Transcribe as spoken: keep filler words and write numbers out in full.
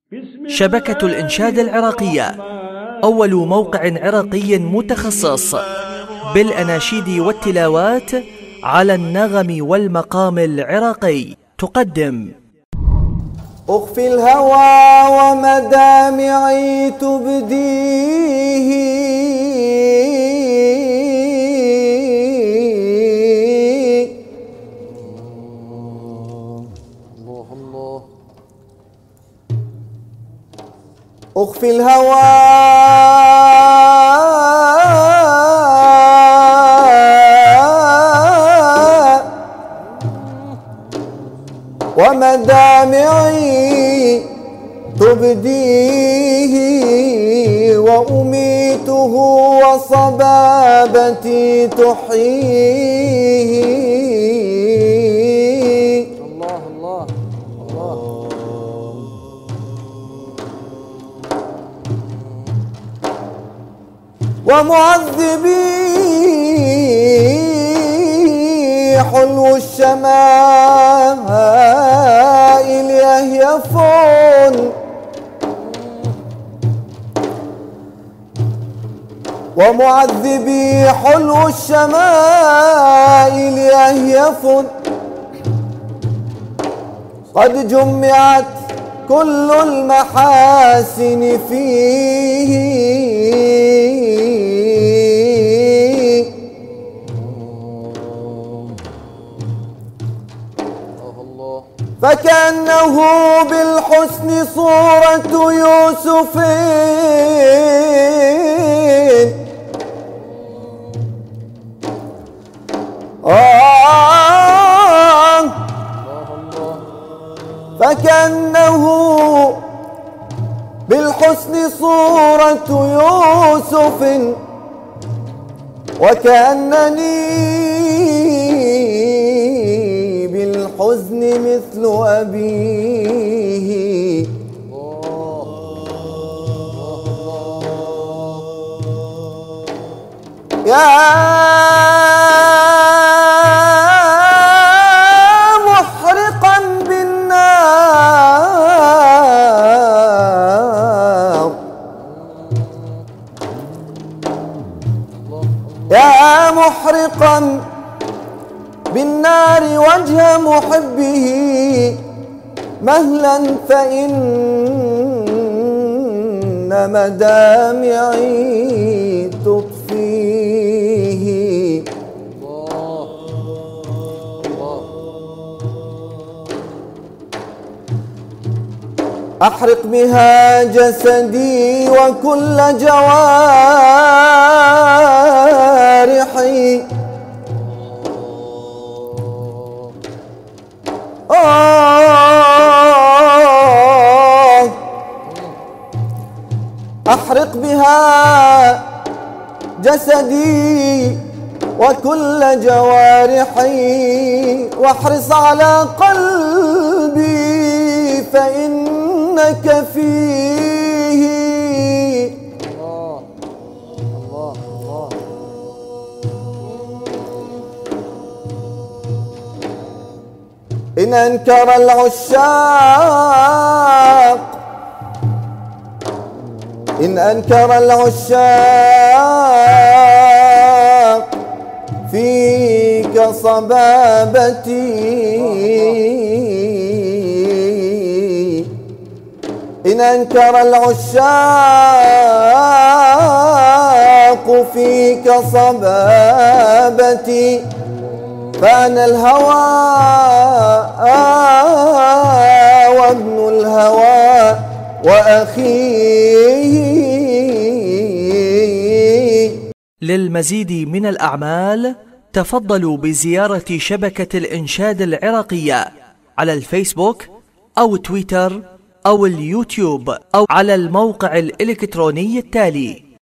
شبكة الإنشاد العراقية، أول موقع عراقي متخصص بالأناشيد والتلاوات على النغم والمقام العراقي، تقدم أخفي الهوى ومدامعي تبديه، الله الله. أخفي الهوى ومدامعي تبديه، وأميته وصبابتي تحييه. الله الله الله. ومعذبي حلو الشمائل يهيفون، ومعذبي حلو الشمائل يهيفون، قد جمعت كل المحاسن فيه، فكأنه بالحسن صورة يوسف، آه فكأنه بالحسن صورة يوسف، وكأنني بالحزن مثل أبيه. يا محرقا بالنار، يا محرقا بالنار وجه محبه، مهلا فإن مدامعي تطفيه. الله الله. أحرق بها جسدي وكل جوارحي، آه أحرق بها جسدي وكل جوارحي، واحرص على قلبي فإنك فيه. الله الله الله. إن أنكر العشاق، إن أنكر العشاق فيك صبابتي، إن أنكر العشاق فيك صبابتي، فأنا الهوى وابن الهوى وأخيه. للمزيد من الأعمال تفضلوا بزيارة شبكة الإنشاد العراقية على الفيسبوك أو تويتر أو اليوتيوب أو على الموقع الإلكتروني التالي